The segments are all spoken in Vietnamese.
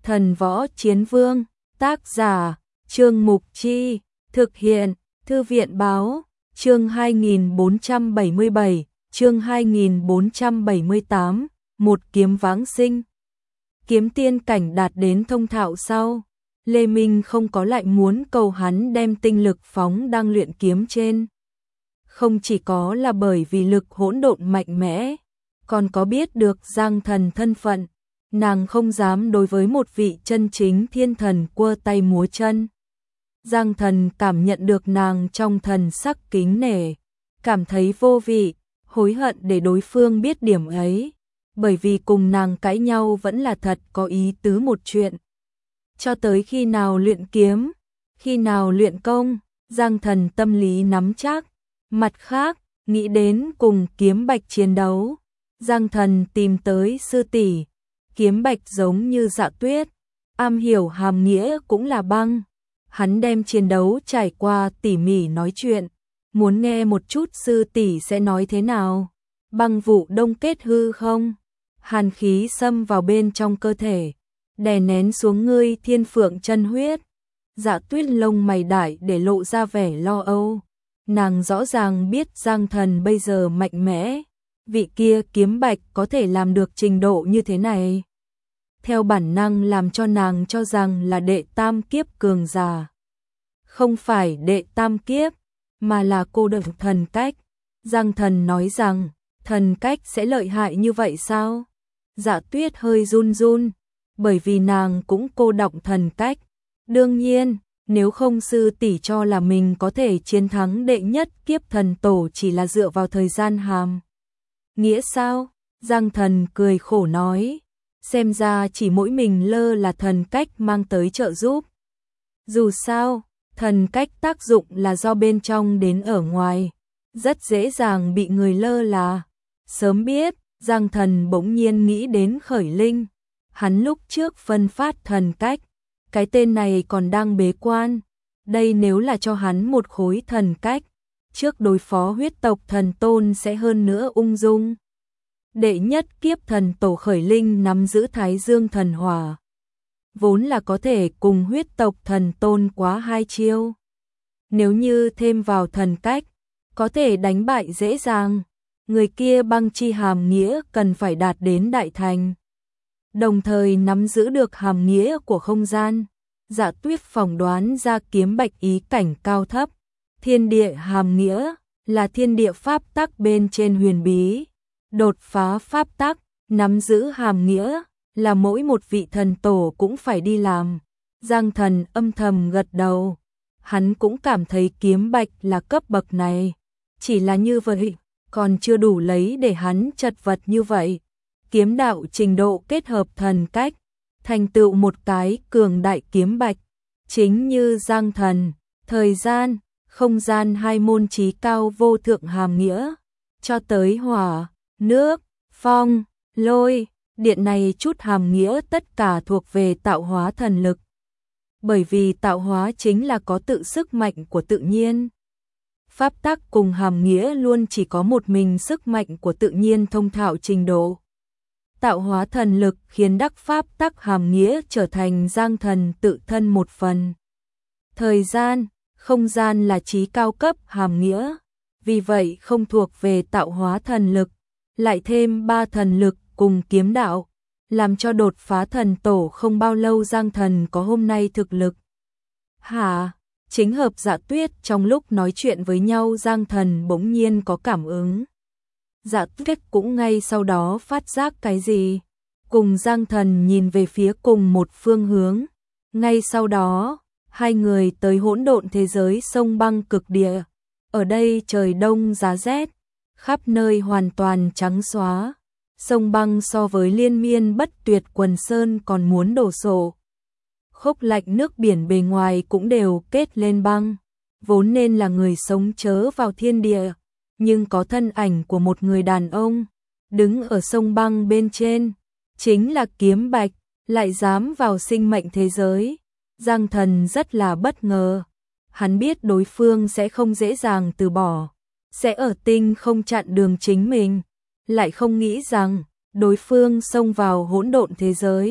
Thần Võ Chiến Vương, tác giả, Trương Mục Chi, thực hiện, Thư viện Báo, chương 2477, chương 2478, một kiếm vãng sinh. Kiếm tiên cảnh đạt đến thông thạo sau, Lê Minh không có lại muốn cầu hắn đem tinh lực phóng đang luyện kiếm trên. Không chỉ có là bởi vì lực hỗn độn mạnh mẽ, còn có biết được Giang Thần thân phận, nàng không dám đối với một vị chân chính thiên thần quơ tay múa chân. Giang Thần cảm nhận được nàng trong thần sắc kính nể, cảm thấy vô vị, hối hận để đối phương biết điểm ấy, bởi vì cùng nàng cãi nhau vẫn là thật có ý tứ một chuyện. Cho tới khi nào luyện kiếm, khi nào luyện công, Giang Thần tâm lý nắm chắc. Mặt khác, nghĩ đến cùng Kiếm Bạch chiến đấu, Giang Thần tìm tới sư tỷ. Kiếm Bạch giống như Dạ Tuyết, am hiểu hàm nghĩa cũng là băng. Hắn đem chiến đấu trải qua tỉ mỉ nói chuyện, muốn nghe một chút sư tỷ sẽ nói thế nào. Băng vụ đông kết hư không? Hàn khí xâm vào bên trong cơ thể, đè nén xuống ngươi thiên phượng chân huyết. Dạ Tuyết lông mày đại để lộ ra vẻ lo âu. Nàng rõ ràng biết Giang Thần bây giờ mạnh mẽ, vị kia Kiếm Bạch có thể làm được trình độ như thế này. Theo bản năng làm cho nàng cho rằng là đệ tam kiếp cường giả. Không phải đệ tam kiếp, mà là cô độc thần cách. Giang Thần nói rằng, thần cách sẽ lợi hại như vậy sao? Dạ Tuyết hơi run run, bởi vì nàng cũng cô đọng thần cách. Đương nhiên, nếu không sư tỷ cho là mình có thể chiến thắng đệ nhất kiếp thần tổ chỉ là dựa vào thời gian hàm nghĩa sao? Giang Thần cười khổ nói, xem ra chỉ mỗi mình lơ là thần cách mang tới trợ giúp. Dù sao, thần cách tác dụng là do bên trong đến ở ngoài, rất dễ dàng bị người lơ là. Sớm biết, Giang Thần bỗng nhiên nghĩ đến Khởi Linh. Hắn lúc trước phân phát thần cách, cái tên này còn đang bế quan. Đây nếu là cho hắn một khối thần cách, trước đối phó huyết tộc thần tôn sẽ hơn nữa ung dung. Đệ nhất kiếp thần tổ Khởi Linh nắm giữ Thái Dương thần hỏa, vốn là có thể cùng huyết tộc thần tôn quá hai chiêu. Nếu như thêm vào thần cách, có thể đánh bại dễ dàng. Người kia băng chi hàm nghĩa cần phải đạt đến đại thành, đồng thời nắm giữ được hàm nghĩa của không gian. Dạ Tuyết phỏng đoán ra Kiếm Bạch ý cảnh cao thấp. Thiên địa hàm nghĩa là thiên địa pháp tắc bên trên huyền bí. Đột phá pháp tắc, nắm giữ hàm nghĩa là mỗi một vị thần tổ cũng phải đi làm. Giang Thần âm thầm gật đầu. Hắn cũng cảm thấy Kiếm Bạch là cấp bậc này. Chỉ là như vậy, còn chưa đủ lấy để hắn chật vật như vậy. Kiếm đạo trình độ kết hợp thần cách, thành tựu một cái cường đại Kiếm Bạch. Chính như Giang Thần, thời gian, không gian hai môn trí cao vô thượng hàm nghĩa, cho tới hỏa, nước, phong, lôi, điện này chút hàm nghĩa tất cả thuộc về tạo hóa thần lực. Bởi vì tạo hóa chính là có tự sức mạnh của tự nhiên. Pháp tắc cùng hàm nghĩa luôn chỉ có một mình sức mạnh của tự nhiên thông thạo trình độ. Tạo hóa thần lực khiến đắc pháp tắc hàm nghĩa trở thành Giang Thần tự thân một phần. Thời gian, không gian là trí cao cấp hàm nghĩa, vì vậy không thuộc về tạo hóa thần lực, lại thêm ba thần lực cùng kiếm đạo, làm cho đột phá thần tổ không bao lâu Giang Thần có hôm nay thực lực. Chính hợp Dạ Tuyết trong lúc nói chuyện với nhau Giang Thần bỗng nhiên có cảm ứng. Dạ Tuyết cũng ngay sau đó phát giác cái gì, cùng Giang Thần nhìn về phía cùng một phương hướng. Ngay sau đó, hai người tới hỗn độn thế giới sông băng cực địa. Ở đây trời đông giá rét, khắp nơi hoàn toàn trắng xóa. Sông băng so với liên miên bất tuyệt quần sơn còn muốn đổ sổ. Khốc lạnh nước biển bề ngoài cũng đều kết lên băng. Vốn nên là người sống chớ vào thiên địa, nhưng có thân ảnh của một người đàn ông đứng ở sông băng bên trên, chính là Kiếm Bạch, lại dám vào sinh mệnh thế giới. Giang Thần rất là bất ngờ, hắn biết đối phương sẽ không dễ dàng từ bỏ, sẽ ở tinh không chặn đường chính mình, lại không nghĩ rằng đối phương xông vào hỗn độn thế giới,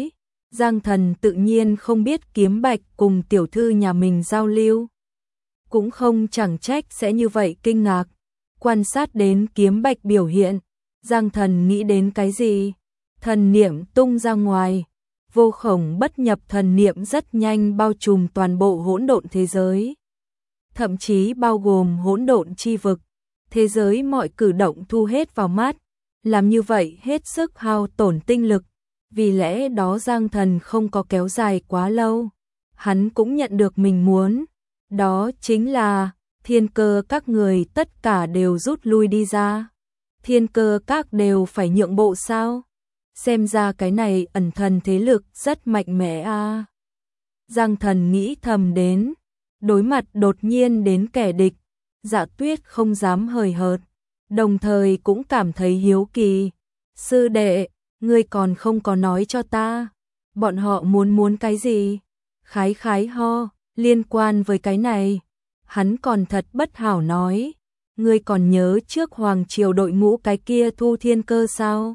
Giang Thần tự nhiên không biết Kiếm Bạch cùng tiểu thư nhà mình giao lưu. Cũng không chẳng trách sẽ như vậy kinh ngạc. Quan sát đến Kiếm Bạch biểu hiện, Giang Thần nghĩ đến cái gì? Thần niệm tung ra ngoài, vô khổng bất nhập thần niệm rất nhanh bao trùm toàn bộ hỗn độn thế giới. Thậm chí bao gồm hỗn độn chi vực, thế giới mọi cử động thu hết vào mắt, làm như vậy hết sức hao tổn tinh lực, vì lẽ đó Giang Thần không có kéo dài quá lâu. Hắn cũng nhận được mình muốn, đó chính là Thiên Cơ các người tất cả đều rút lui đi ra. Thiên Cơ các đều phải nhượng bộ sao? Xem ra cái này ẩn thần thế lực rất mạnh mẽ a. Giang Thần nghĩ thầm đến, đối mặt đột nhiên đến kẻ địch, Dạ Tuyết không dám hời hợt, đồng thời cũng cảm thấy hiếu kỳ. Sư đệ, ngươi còn không có nói cho ta, bọn họ muốn cái gì? Khái khái ho, liên quan với cái này, hắn còn thật bất hảo nói. Ngươi còn nhớ trước Hoàng Triều đội ngũ cái kia thu thiên cơ sao?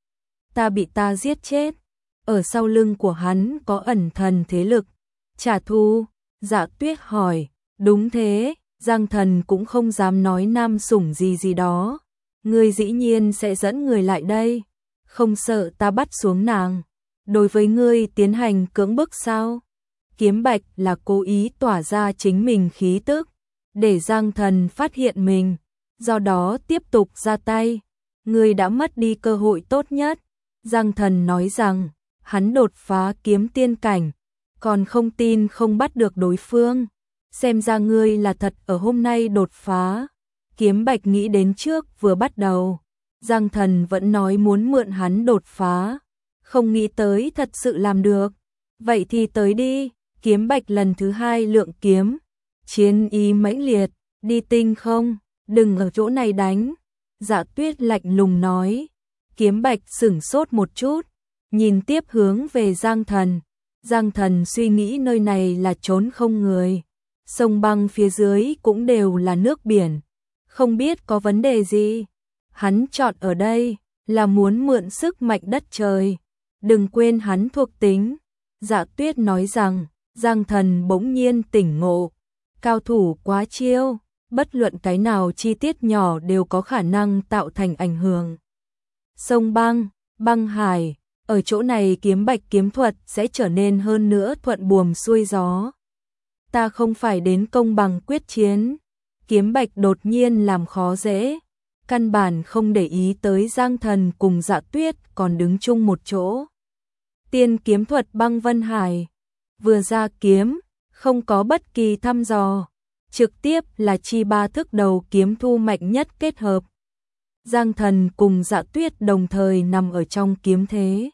Ta bị ta giết chết, ở sau lưng của hắn có ẩn thần thế lực. Trả thù? Dạ Tuyết hỏi. Đúng thế, Giang Thần cũng không dám nói nam sủng gì đó. Ngươi dĩ nhiên sẽ dẫn người lại đây, không sợ ta bắt xuống nàng. Đối với ngươi tiến hành cưỡng bức sao? Kiếm Bạch là cố ý tỏa ra chính mình khí tức, để Giang Thần phát hiện mình, do đó tiếp tục ra tay. Ngươi đã mất đi cơ hội tốt nhất. Giang Thần nói rằng, hắn đột phá kiếm tiên cảnh, còn không tin không bắt được đối phương. Xem ra ngươi là thật ở hôm nay đột phá. Kiếm Bạch nghĩ đến trước vừa bắt đầu, Giang Thần vẫn nói muốn mượn hắn đột phá, không nghĩ tới thật sự làm được. Vậy thì tới đi. Kiếm Bạch lần thứ hai lượng kiếm, chiến ý mãnh liệt, đi tinh không, đừng ở chỗ này đánh. Dạ Tuyết lạnh lùng nói. Kiếm Bạch sửng sốt một chút, nhìn tiếp hướng về Giang Thần. Giang Thần suy nghĩ nơi này là trốn không người, sông băng phía dưới cũng đều là nước biển, không biết có vấn đề gì. Hắn chọn ở đây là muốn mượn sức mạnh đất trời, đừng quên hắn thuộc tính. Dạ Tuyết nói rằng, Giang Thần bỗng nhiên tỉnh ngộ, cao thủ quá chiêu, bất luận cái nào chi tiết nhỏ đều có khả năng tạo thành ảnh hưởng. Sông băng, băng hải, ở chỗ này Kiếm Bạch kiếm thuật sẽ trở nên hơn nữa thuận buồm xuôi gió. Ta không phải đến công bằng quyết chiến. Kiếm Bạch đột nhiên làm khó dễ, căn bản không để ý tới Giang Thần cùng Dạ Tuyết còn đứng chung một chỗ. Tiên kiếm thuật băng vân hải, vừa ra kiếm, không có bất kỳ thăm dò, trực tiếp là chi ba thức đầu kiếm thu mạnh nhất kết hợp. Giang Thần cùng Dạ Tuyết đồng thời nằm ở trong kiếm thế.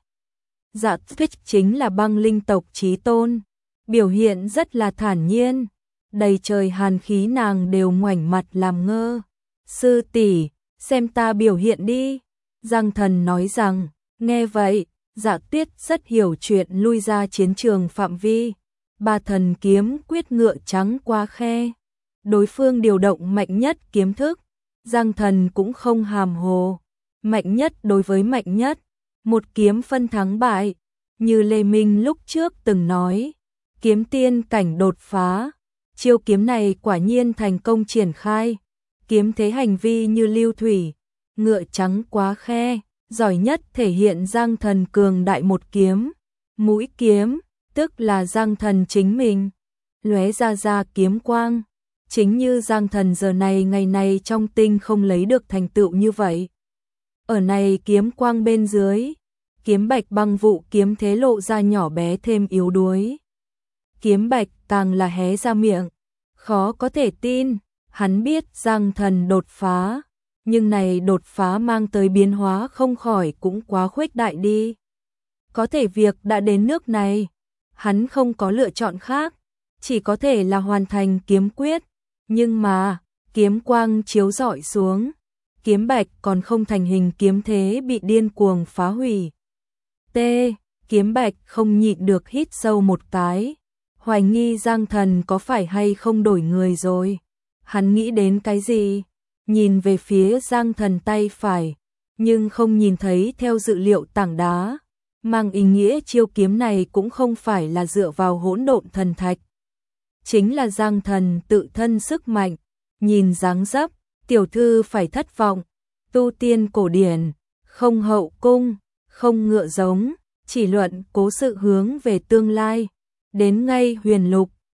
Dạ Tuyết chính là băng linh tộc chí tôn, biểu hiện rất là thản nhiên, đầy trời hàn khí nàng đều ngoảnh mặt làm ngơ. Sư tỷ, xem ta biểu hiện đi. Giang Thần nói rằng, nghe vậy, Dạ Tuyết rất hiểu chuyện lui ra chiến trường phạm vi. Ba thần kiếm quyết ngựa trắng qua khe. Đối phương điều động mạnh nhất kiếm thức. Giang Thần cũng không hàm hồ. Mạnh nhất đối với mạnh nhất. Một kiếm phân thắng bại. Như Lê Minh lúc trước từng nói. Kiếm tiên cảnh đột phá. Chiêu kiếm này quả nhiên thành công triển khai. Kiếm thế hành vi như lưu thủy. Ngựa trắng quá khe. Giỏi nhất thể hiện Giang Thần cường đại một kiếm. Mũi kiếm, tức là Giang Thần chính mình. Lóe ra kiếm quang. Chính như Giang Thần giờ này ngày này trong tinh không lấy được thành tựu như vậy. Ở này kiếm quang bên dưới, Kiếm Bạch băng vụ kiếm thế lộ ra nhỏ bé thêm yếu đuối. Kiếm Bạch càng là hé ra miệng, khó có thể tin, hắn biết Giang Thần đột phá, nhưng này đột phá mang tới biến hóa không khỏi cũng quá khuếch đại đi. Có thể việc đã đến nước này, hắn không có lựa chọn khác, chỉ có thể là hoàn thành kiếm quyết, nhưng mà, kiếm quang chiếu rọi xuống, Kiếm Bạch còn không thành hình kiếm thế bị điên cuồng phá hủy. Kiếm Bạch không nhịn được hít sâu một cái, hoài nghi Giang Thần có phải hay không đổi người rồi. Hắn nghĩ đến cái gì? Nhìn về phía Giang Thần tay phải, nhưng không nhìn thấy theo dự liệu tảng đá. Mang ý nghĩa chiêu kiếm này cũng không phải là dựa vào hỗn độn thần thạch. Chính là Giang Thần tự thân sức mạnh, nhìn dáng dấp, tiểu thư phải thất vọng, tu tiên cổ điển, không hậu cung, không ngựa giống, chỉ luận cố sự hướng về tương lai, đến ngay huyền lục,